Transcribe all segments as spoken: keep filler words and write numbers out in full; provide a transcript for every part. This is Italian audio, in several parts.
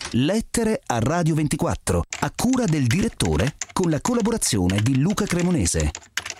Lettere a Radio ventiquattro, a cura del direttore, con la collaborazione di Luca Cremonese.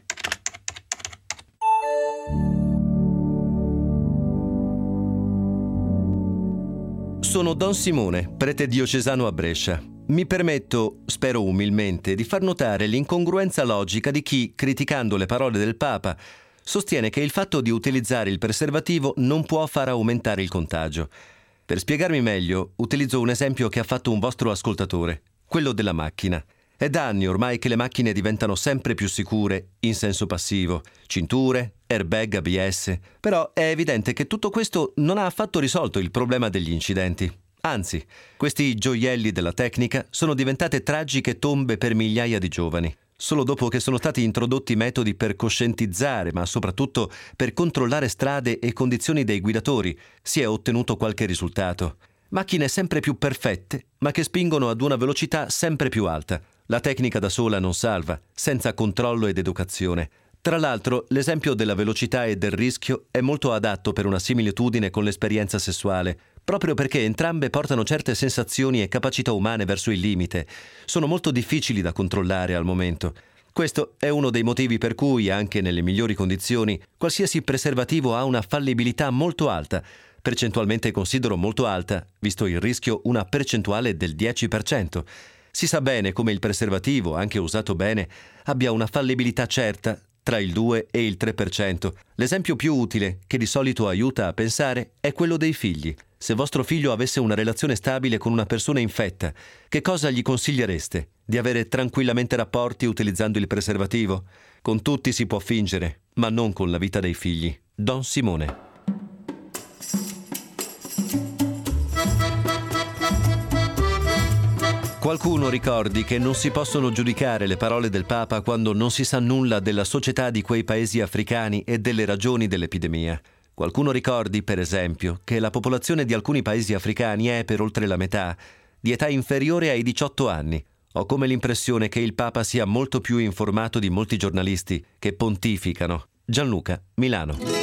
Sono Don Simone, prete diocesano a Brescia. Mi permetto, spero umilmente, di far notare l'incongruenza logica di chi, criticando le parole del Papa, sostiene che il fatto di utilizzare il preservativo non può far aumentare il contagio. Per spiegarmi meglio, utilizzo un esempio che ha fatto un vostro ascoltatore, quello della macchina. È da anni ormai che le macchine diventano sempre più sicure in senso passivo. Cinture, airbag A B S. Però è evidente che tutto questo non ha affatto risolto il problema degli incidenti. Anzi, questi gioielli della tecnica sono diventate tragiche tombe per migliaia di giovani. Solo dopo che sono stati introdotti metodi per coscientizzare, ma soprattutto per controllare strade e condizioni dei guidatori, si è ottenuto qualche risultato. Macchine sempre più perfette, ma che spingono ad una velocità sempre più alta. La tecnica da sola non salva, senza controllo ed educazione. Tra l'altro, l'esempio della velocità e del rischio è molto adatto per una similitudine con l'esperienza sessuale, proprio perché entrambe portano certe sensazioni e capacità umane verso il limite. Sono molto difficili da controllare al momento. Questo è uno dei motivi per cui, anche nelle migliori condizioni, qualsiasi preservativo ha una fallibilità molto alta. Percentualmente considero molto alta, visto il rischio una percentuale del dieci per cento. Si sa bene come il preservativo, anche usato bene, abbia una fallibilità certa tra il due e il tre per cento. L'esempio più utile, che di solito aiuta a pensare, è quello dei figli. Se vostro figlio avesse una relazione stabile con una persona infetta, che cosa gli consigliereste? Di avere tranquillamente rapporti utilizzando il preservativo? Con tutti si può fingere, ma non con la vita dei figli. Don Simone. Qualcuno ricordi che non si possono giudicare le parole del Papa quando non si sa nulla della società di quei paesi africani e delle ragioni dell'epidemia. Qualcuno ricordi, per esempio, che la popolazione di alcuni paesi africani è, per oltre la metà, di età inferiore ai diciotto anni. Ho come l'impressione che il Papa sia molto più informato di molti giornalisti che pontificano. Gianluca, Milano.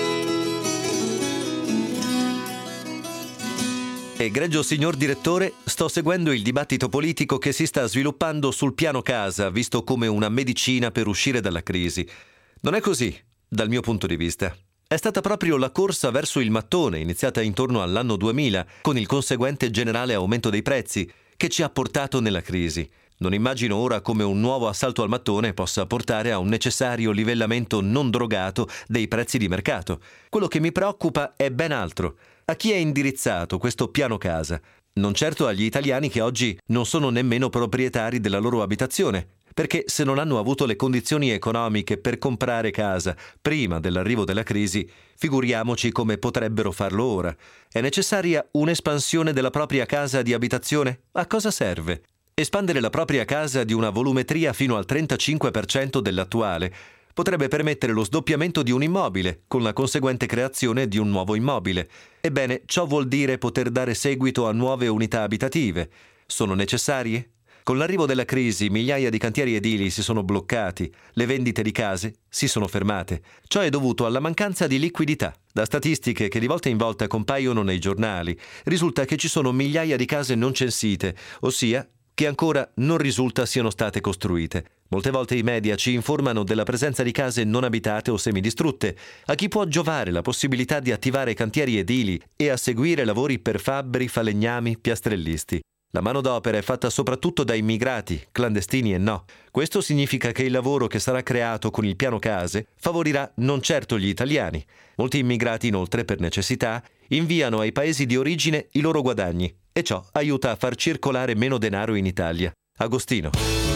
Egregio signor direttore, sto seguendo il dibattito politico che si sta sviluppando sul piano casa, visto come una medicina per uscire dalla crisi. Non è così, dal mio punto di vista. È stata proprio la corsa verso il mattone, iniziata intorno all'anno duemila, con il conseguente generale aumento dei prezzi, che ci ha portato nella crisi. Non immagino ora come un nuovo assalto al mattone possa portare a un necessario livellamento non drogato dei prezzi di mercato. Quello che mi preoccupa è ben altro. A chi è indirizzato questo piano casa? Non certo agli italiani che oggi non sono nemmeno proprietari della loro abitazione, perché se non hanno avuto le condizioni economiche per comprare casa prima dell'arrivo della crisi, figuriamoci come potrebbero farlo ora. È necessaria un'espansione della propria casa di abitazione? A cosa serve? Espandere la propria casa di una volumetria fino al trentacinque per cento dell'attuale potrebbe permettere lo sdoppiamento di un immobile, con la conseguente creazione di un nuovo immobile. Ebbene, ciò vuol dire poter dare seguito a nuove unità abitative. Sono necessarie? Con l'arrivo della crisi, migliaia di cantieri edili si sono bloccati, le vendite di case si sono fermate. Ciò è dovuto alla mancanza di liquidità. Da statistiche che di volta in volta compaiono nei giornali, risulta che ci sono migliaia di case non censite, ossia che ancora non risulta siano state costruite. Molte volte i media ci informano della presenza di case non abitate o semidistrutte. A chi può giovare la possibilità di attivare cantieri edili e a seguire lavori per fabbri, falegnami, piastrellisti. La manodopera è fatta soprattutto da immigrati, clandestini e no. Questo significa che il lavoro che sarà creato con il piano case favorirà non certo gli italiani. Molti immigrati, inoltre, per necessità, inviano ai paesi di origine i loro guadagni e ciò aiuta a far circolare meno denaro in Italia. Agostino.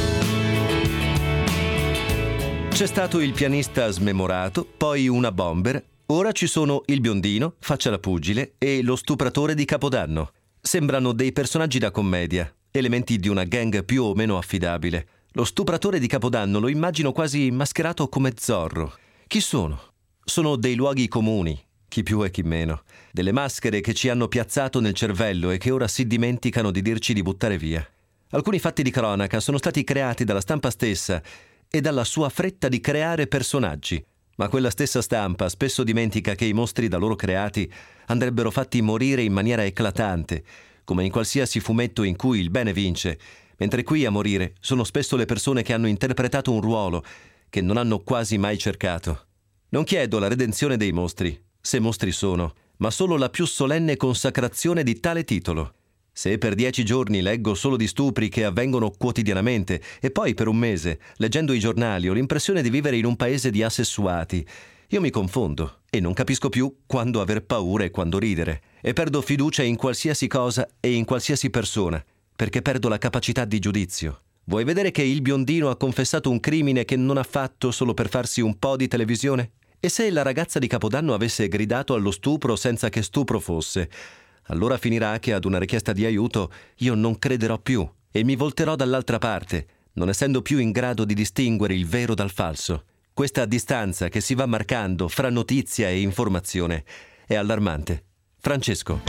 C'è stato il pianista smemorato, poi una bomber, ora ci sono il biondino, faccia la pugile, e lo stupratore di Capodanno. Sembrano dei personaggi da commedia, elementi di una gang più o meno affidabile. Lo stupratore di Capodanno lo immagino quasi mascherato come Zorro. Chi sono? Sono dei luoghi comuni, chi più e chi meno, delle maschere che ci hanno piazzato nel cervello e che ora si dimenticano di dirci di buttare via. Alcuni fatti di cronaca sono stati creati dalla stampa stessa e dalla sua fretta di creare personaggi. Ma quella stessa stampa spesso dimentica che i mostri da loro creati andrebbero fatti morire in maniera eclatante, come in qualsiasi fumetto in cui il bene vince, mentre qui a morire sono spesso le persone che hanno interpretato un ruolo che non hanno quasi mai cercato. Non chiedo la redenzione dei mostri, se mostri sono, ma solo la più solenne consacrazione di tale titolo. Se per dieci giorni leggo solo di stupri che avvengono quotidianamente e poi per un mese, leggendo i giornali, ho l'impressione di vivere in un paese di assessuati, io mi confondo e non capisco più quando aver paura e quando ridere, e perdo fiducia in qualsiasi cosa e in qualsiasi persona, perché perdo la capacità di giudizio. Vuoi vedere che il biondino ha confessato un crimine che non ha fatto solo per farsi un po' di televisione? E se la ragazza di Capodanno avesse gridato allo stupro senza che stupro fosse? Allora finirà che ad una richiesta di aiuto io non crederò più e mi volterò dall'altra parte, non essendo più in grado di distinguere il vero dal falso. Questa distanza che si va marcando fra notizia e informazione è allarmante. Francesco.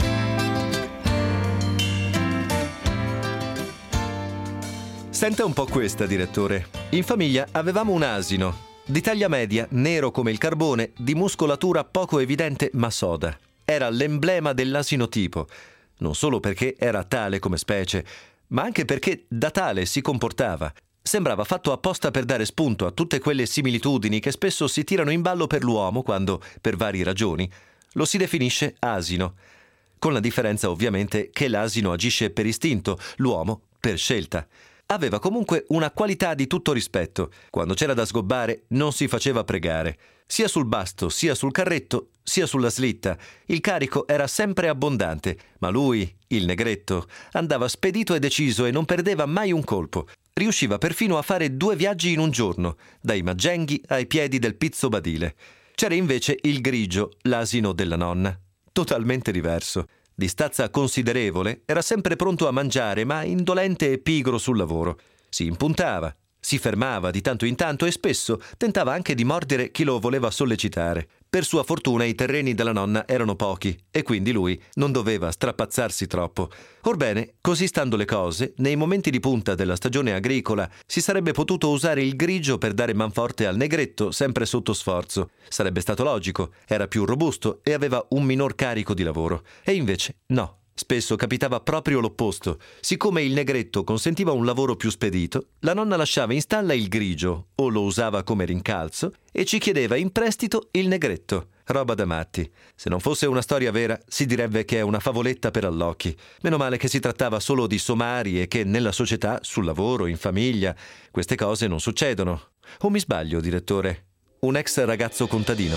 Senta un po' questa, direttore. In famiglia avevamo un asino, di taglia media, nero come il carbone, di muscolatura poco evidente ma soda. Era l'emblema dell'asino tipo, non solo perché era tale come specie, ma anche perché da tale si comportava. Sembrava fatto apposta per dare spunto a tutte quelle similitudini che spesso si tirano in ballo per l'uomo quando, per varie ragioni, lo si definisce asino. Con la differenza ovviamente che l'asino agisce per istinto, l'uomo per scelta. Aveva comunque una qualità di tutto rispetto. Quando c'era da sgobbare non si faceva pregare. Sia sul basto, sia sul carretto, sia sulla slitta. Il carico era sempre abbondante, ma lui, il negretto, andava spedito e deciso e non perdeva mai un colpo. Riusciva perfino a fare due viaggi in un giorno, dai Maggenghi ai piedi del Pizzo Badile. C'era invece il grigio, l'asino della nonna. Totalmente diverso. Di stazza considerevole, era sempre pronto a mangiare, ma indolente e pigro sul lavoro. Si impuntava, si fermava di tanto in tanto e spesso tentava anche di mordere chi lo voleva sollecitare. Per sua fortuna i terreni della nonna erano pochi e quindi lui non doveva strapazzarsi troppo. Orbene, così stando le cose, nei momenti di punta della stagione agricola si sarebbe potuto usare il grigio per dare manforte al negretto sempre sotto sforzo. Sarebbe stato logico, era più robusto e aveva un minor carico di lavoro. E invece no. Spesso capitava proprio l'opposto. Siccome il negretto consentiva un lavoro più spedito, la nonna lasciava in stalla il grigio, o lo usava come rincalzo, e ci chiedeva in prestito il negretto. Roba da matti. Se non fosse una storia vera, si direbbe che è una favoletta per allocchi. Meno male che si trattava solo di somari e che nella società, sul lavoro, in famiglia, queste cose non succedono. O mi sbaglio, direttore? Un ex ragazzo contadino.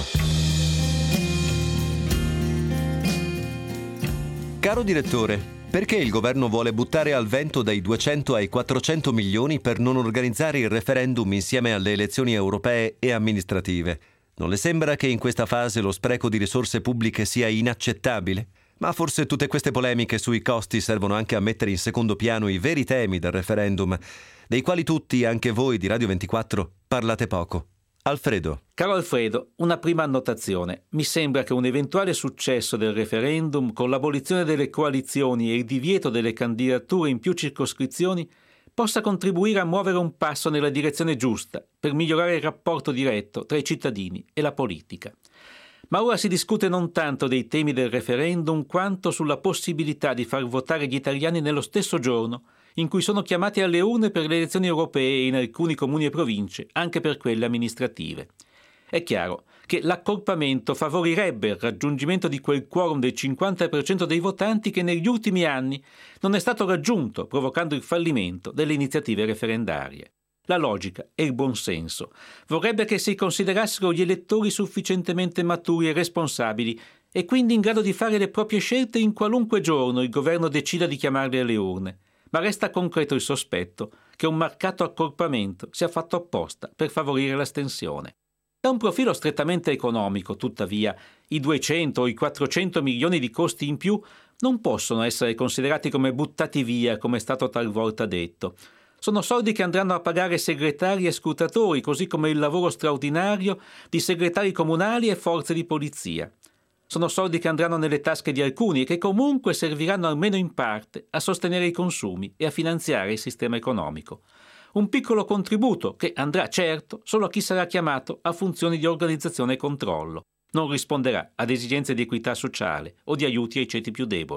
Caro direttore, perché il governo vuole buttare al vento dai duecento ai quattrocento milioni per non organizzare il referendum insieme alle elezioni europee e amministrative? Non le sembra che in questa fase lo spreco di risorse pubbliche sia inaccettabile? Ma forse tutte queste polemiche sui costi servono anche a mettere in secondo piano i veri temi del referendum, dei quali tutti, anche voi di Radio ventiquattro, parlate poco. Alfredo. Caro Alfredo, una prima annotazione. Mi sembra che un eventuale successo del referendum, con l'abolizione delle coalizioni e il divieto delle candidature in più circoscrizioni, possa contribuire a muovere un passo nella direzione giusta per migliorare il rapporto diretto tra i cittadini e la politica. Ma ora si discute non tanto dei temi del referendum quanto sulla possibilità di far votare gli italiani nello stesso giorno in cui sono chiamati alle urne per le elezioni europee in alcuni comuni e province, anche per quelle amministrative. È chiaro che l'accorpamento favorirebbe il raggiungimento di quel quorum del cinquanta per cento dei votanti che negli ultimi anni non è stato raggiunto, provocando il fallimento delle iniziative referendarie. La logica e il buonsenso vorrebbe che si considerassero gli elettori sufficientemente maturi e responsabili e quindi in grado di fare le proprie scelte in qualunque giorno il governo decida di chiamarli alle urne. Ma resta concreto il sospetto che un marcato accorpamento sia fatto apposta per favorire l'astensione. Da un profilo strettamente economico, tuttavia, i duecento o i quattrocento milioni di costi in più non possono essere considerati come buttati via, come è stato talvolta detto. Sono soldi che andranno a pagare segretari e scrutatori, così come il lavoro straordinario di segretari comunali e forze di polizia. Sono soldi che andranno nelle tasche di alcuni e che comunque serviranno almeno in parte a sostenere i consumi e a finanziare il sistema economico. Un piccolo contributo che andrà certo solo a chi sarà chiamato a funzioni di organizzazione e controllo. Non risponderà ad esigenze di equità sociale o di aiuti ai ceti più deboli.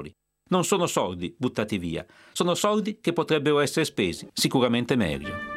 Non sono soldi buttati via, sono soldi che potrebbero essere spesi sicuramente meglio.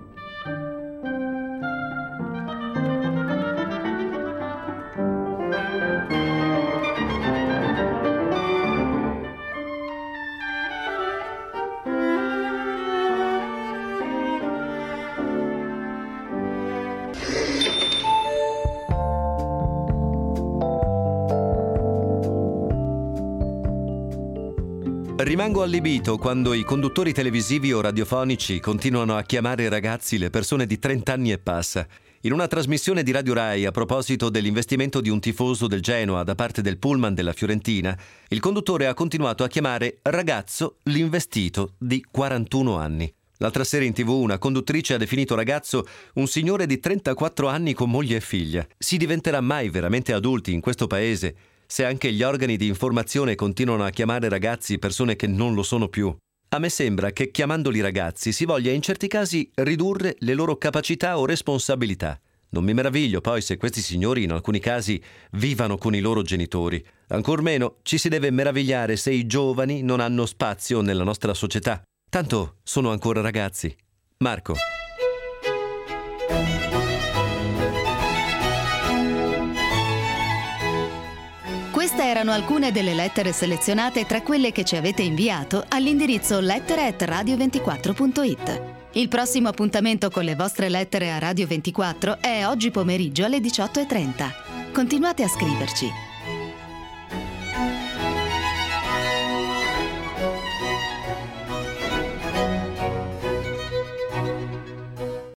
Rimango allibito quando i conduttori televisivi o radiofonici continuano a chiamare ragazzi le persone di trenta anni e passa. In una trasmissione di Radio Rai a proposito dell'investimento di un tifoso del Genoa da parte del pullman della Fiorentina, il conduttore ha continuato a chiamare ragazzo l'investito di quarantuno anni. L'altra sera in tivù una conduttrice ha definito ragazzo un signore di trentaquattro anni con moglie e figlia. Si diventerà mai veramente adulti in questo paese se anche gli organi di informazione continuano a chiamare ragazzi persone che non lo sono più? A me sembra che chiamandoli ragazzi si voglia in certi casi ridurre le loro capacità o responsabilità. Non mi meraviglio poi se questi signori in alcuni casi vivano con i loro genitori. Ancor meno ci si deve meravigliare se i giovani non hanno spazio nella nostra società. Tanto sono ancora ragazzi. Marco. Queste erano alcune delle lettere selezionate tra quelle che ci avete inviato all'indirizzo lettere at radio ventiquattro punto it. Il prossimo appuntamento con le vostre lettere a Radio ventiquattro è oggi pomeriggio alle diciotto e trenta. Continuate a scriverci.